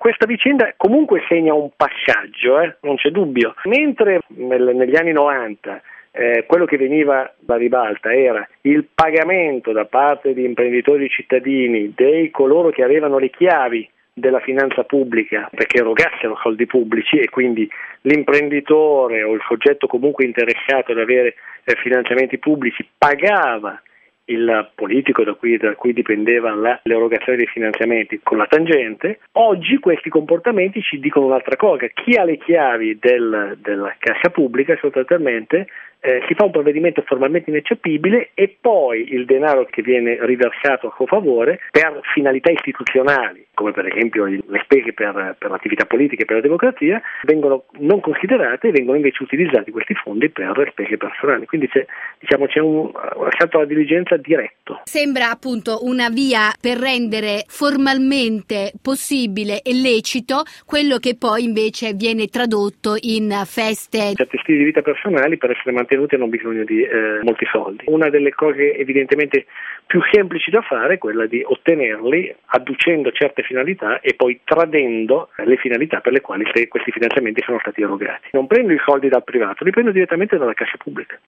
questa vicenda comunque segna un passaggio, non c'è dubbio. Mentre negli anni 90 quello che veniva da ribalta era il pagamento da parte di imprenditori cittadini dei coloro che avevano le chiavi della finanza pubblica perché erogassero soldi pubblici, e quindi l'imprenditore o il soggetto comunque interessato ad avere finanziamenti pubblici pagava il politico da cui dipendeva l'erogazione dei finanziamenti con la tangente. Oggi questi comportamenti ci dicono un'altra cosa: chi ha le chiavi della cassa pubblica sostanzialmente si fa un provvedimento formalmente ineccepibile, e poi il denaro che viene riversato a suo favore per finalità istituzionali, come per esempio le spese per l'attività politica e per la democrazia, vengono non considerate e vengono invece utilizzati questi fondi per spese personali. Quindi c'è un assalto alla diligenza diretto. Sembra appunto una via per rendere formalmente possibile e lecito quello che poi invece viene tradotto in feste. Certi stili di vita personali, per essere mantenuti, hanno bisogno di molti soldi. Una delle cose evidentemente più semplici da fare è quella di ottenerli adducendo certe finalità e poi tradendo le finalità per le quali questi finanziamenti sono stati erogati. Non prendo i soldi dal privato, li prendo direttamente dalla cassa pubblica.